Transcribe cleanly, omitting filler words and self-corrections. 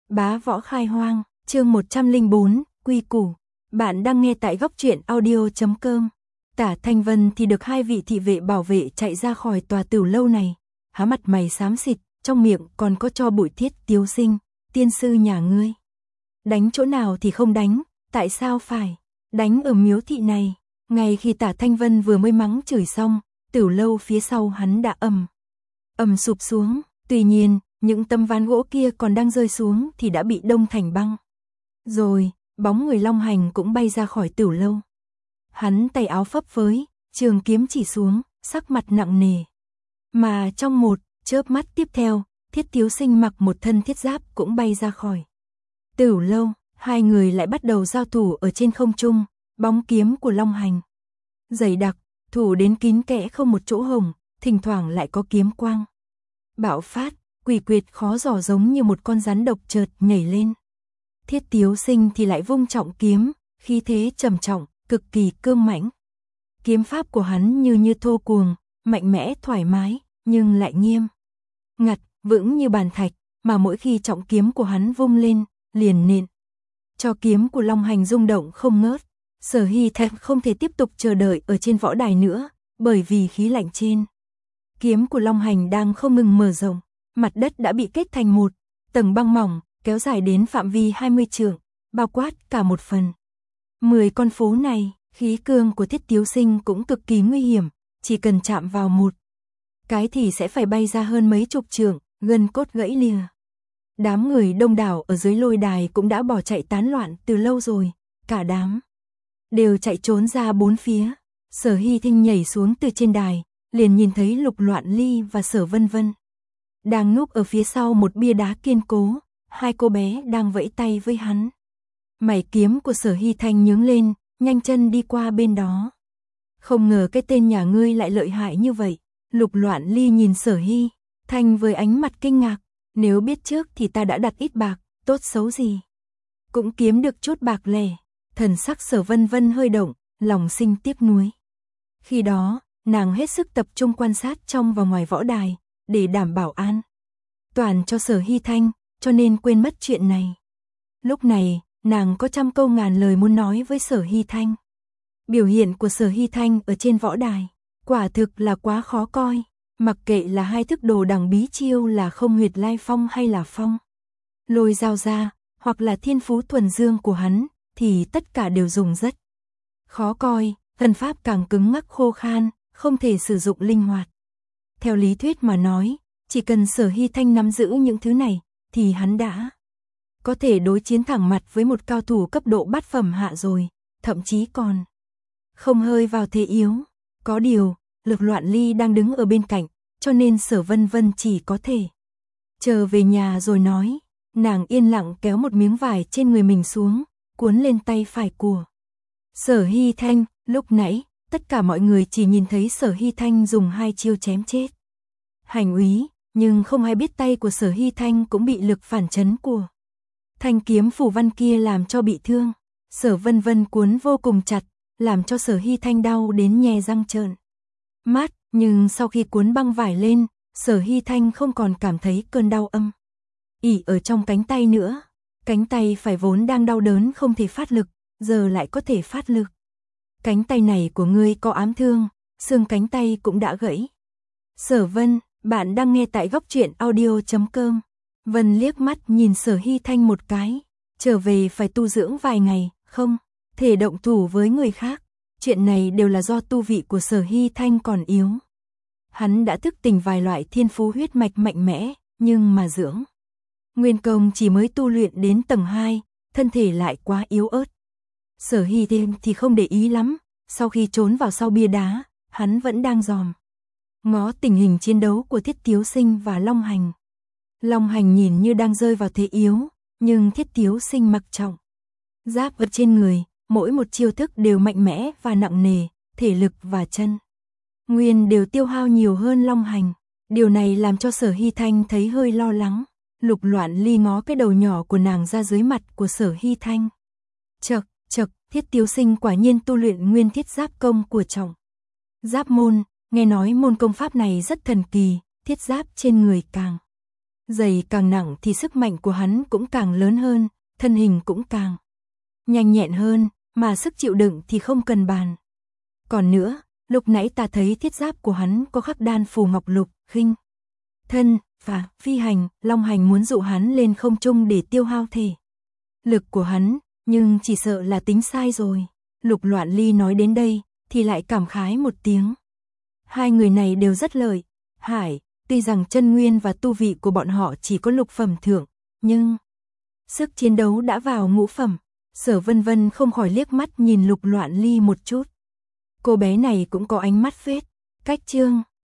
Bá võ khai hoang, chương 104, quy củ. Bạn đang nghe tại góc truyện audio.com. Tả Thanh Vân thì được hai vị thị vệ bảo vệ chạy ra khỏi tòa Tửu lâu này, há mặt mày xám xịt, trong miệng còn có cho bụi Thiết Tiếu Sinh, tiên sư nhà ngươi. Đánh chỗ nào thì không đánh, tại sao phải đánh ở miếu thị này? Ngay khi Tả Thanh Vân vừa mới mắng chửi xong, Tửu lâu phía sau hắn đã ầm sụp xuống. Tuy nhiên, những tấm ván gỗ kia còn đang rơi xuống thì đã bị đông thành băng. Rồi, bóng người Long Hành cũng bay ra khỏi Tửu lâu. Hắn tay áo phấp phới, trường kiếm chỉ xuống, sắc mặt nặng nề. Mà trong một chớp mắt tiếp theo, Thiết Tiếu Sinh mặc một thân thiết giáp cũng bay ra khỏi Tửu lâu. Hai người lại bắt đầu giao thủ ở trên không trung. Bóng kiếm của Long Hành dày đặc, thủ đến kín kẽ không một chỗ hổng, thỉnh thoảng lại có kiếm quang bạo phát, quỷ quyệt khó dò, giống như một con rắn độc chợt nhảy lên. Thiết Tiếu Sinh thì lại vung trọng kiếm, khí thế trầm trọng, cực kỳ cương mãnh. Kiếm pháp của hắn như thô cuồng, mạnh mẽ thoải mái, nhưng lại nghiêm ngặt, vững như bàn thạch, mà mỗi khi trọng kiếm của hắn vung lên, liền nện cho kiếm của Long Hành rung động không ngớt. Sở Hy Thanh không thể tiếp tục chờ đợi ở trên võ đài nữa, bởi vì khí lạnh trên kiếm của Long Hành đang không ngừng mở rộng, mặt đất đã bị kết thành một tầng băng mỏng, kéo dài đến phạm vi 20 trượng, bao quát cả 1/10 con phố này. Khí cương của Thiết Tiếu Sinh cũng cực kỳ nguy hiểm, chỉ cần chạm vào một cái thì sẽ phải bay ra hơn mấy chục trượng, gân cốt gãy lìa. Đám người đông đảo ở dưới lôi đài cũng đã bỏ chạy tán loạn từ lâu rồi, cả đám đều chạy trốn ra bốn phía. Sở Hy Thanh nhảy xuống từ trên đài, liền nhìn thấy Lục Loạn Ly và Sở Vân Vân đang núp ở phía sau một bia đá kiên cố, hai cô bé đang vẫy tay với hắn. Mày kiếm của Sở Hy Thanh nhướng lên, nhanh chân đi qua bên đó. Không ngờ cái tên nhà ngươi lại lợi hại như vậy. Lục Loạn Ly nhìn Sở Hy Thanh với ánh mặt kinh ngạc, nếu biết trước thì ta đã đặt ít bạc, tốt xấu gì cũng kiếm được chút bạc lẻ. Thần sắc Sở Vân Vân hơi động, lòng sinh tiếc nuối. Khi đó, nàng hết sức tập trung quan sát trong và ngoài võ đài, để đảm bảo an toàn cho Sở Hy Thanh, cho nên quên mất chuyện này. Lúc này, nàng có trăm câu ngàn lời muốn nói với Sở Hy Thanh. Biểu hiện của Sở Hy Thanh ở trên võ đài, quả thực là quá khó coi. Mặc kệ là hai thức đồ đằng bí chiêu là Không Huyệt Lai Phong hay là Phong Lôi Giao Ra, hoặc là thiên phú thuần dương của hắn, thì tất cả đều dùng rất khó coi, thân pháp càng cứng ngắc khô khan, không thể sử dụng linh hoạt. Theo lý thuyết mà nói, chỉ cần Sở Hy Thanh nắm giữ những thứ này, thì hắn đã có thể đối chiến thẳng mặt với một cao thủ cấp độ bát phẩm hạ rồi, thậm chí còn không hơi vào thế yếu. Có điều, Lục Loạn Ly đang đứng ở bên cạnh, cho nên Sở Vân Vân chỉ có thể chờ về nhà rồi nói. Nàng yên lặng kéo một miếng vải trên người mình xuống, cuốn lên tay phải của Sở Hy Thanh. Lúc nãy, tất cả mọi người chỉ nhìn thấy Sở Hy Thanh dùng hai chiêu chém chết Hành Úy, nhưng không ai biết tay của Sở Hy Thanh cũng bị lực phản chấn của thanh kiếm phù văn kia làm cho bị thương. Sở Vân Vân cuốn vô cùng chặt, làm cho Sở Hy Thanh đau đến nhe răng trợn mắt, nhưng sau khi cuốn băng vải lên, Sở Hy Thanh không còn cảm thấy cơn đau âm ỉ ở trong cánh tay nữa. Cánh tay phải vốn đang đau đớn không thể phát lực, giờ lại có thể phát lực. Cánh tay này của ngươi có ám thương, xương cánh tay cũng đã gãy. Sở Vân, bạn đang nghe tại góc truyện audio.com. Vân liếc mắt nhìn Sở Hy Thanh một cái, trở về phải tu dưỡng vài ngày, không thể động thủ với người khác. Chuyện này đều là do tu vị của Sở Hy Thanh còn yếu. Hắn đã thức tỉnh vài loại thiên phú huyết mạch mạnh mẽ, nhưng mà dưỡng nguyên công chỉ mới tu luyện đến tầng 2, thân thể lại quá yếu ớt. Sở Hy Thanh thì không để ý lắm, sau khi trốn vào sau bia đá, hắn vẫn đang dòm ngó tình hình chiến đấu của Thiết Tiếu Sinh và Long Hành. Long Hành nhìn như đang rơi vào thế yếu, nhưng Thiết Tiếu Sinh mặc trọng giáp ở trên người, mỗi một chiêu thức đều mạnh mẽ và nặng nề, thể lực và chân nguyên đều tiêu hao nhiều hơn Long Hành. Điều này làm cho Sở Hy Thanh thấy hơi lo lắng. Lục Loạn Ly ngó cái đầu nhỏ của nàng ra dưới mặt của Sở Hy Thanh. Chậc, Thiết Tiếu Sinh quả nhiên tu luyện nguyên thiết giáp công của trọng giáp môn, nghe nói môn công pháp này rất thần kỳ, thiết giáp trên người càng Giày càng nặng thì sức mạnh của hắn cũng càng lớn hơn, thân hình cũng càng nhanh nhẹn hơn, mà sức chịu đựng thì không cần bàn. Còn nữa, lúc nãy ta thấy thiết giáp của hắn có khắc đan phù ngọc lục, khinh thân và phi hành, long hành muốn dụ hắn lên không trung để tiêu hao thể lực của hắn, nhưng chỉ sợ là tính sai rồi. Lục Loạn Ly nói đến đây thì lại cảm khái một tiếng. Hai người này đều rất lợi hại, tuy rằng chân nguyên và tu vị của bọn họ chỉ có lục phẩm thượng, nhưng sức chiến đấu đã vào ngũ phẩm. Sở Vân Vân không khỏi liếc mắt nhìn Lục Loạn Ly một chút. Cô bé này cũng có ánh mắt phết. Cách chương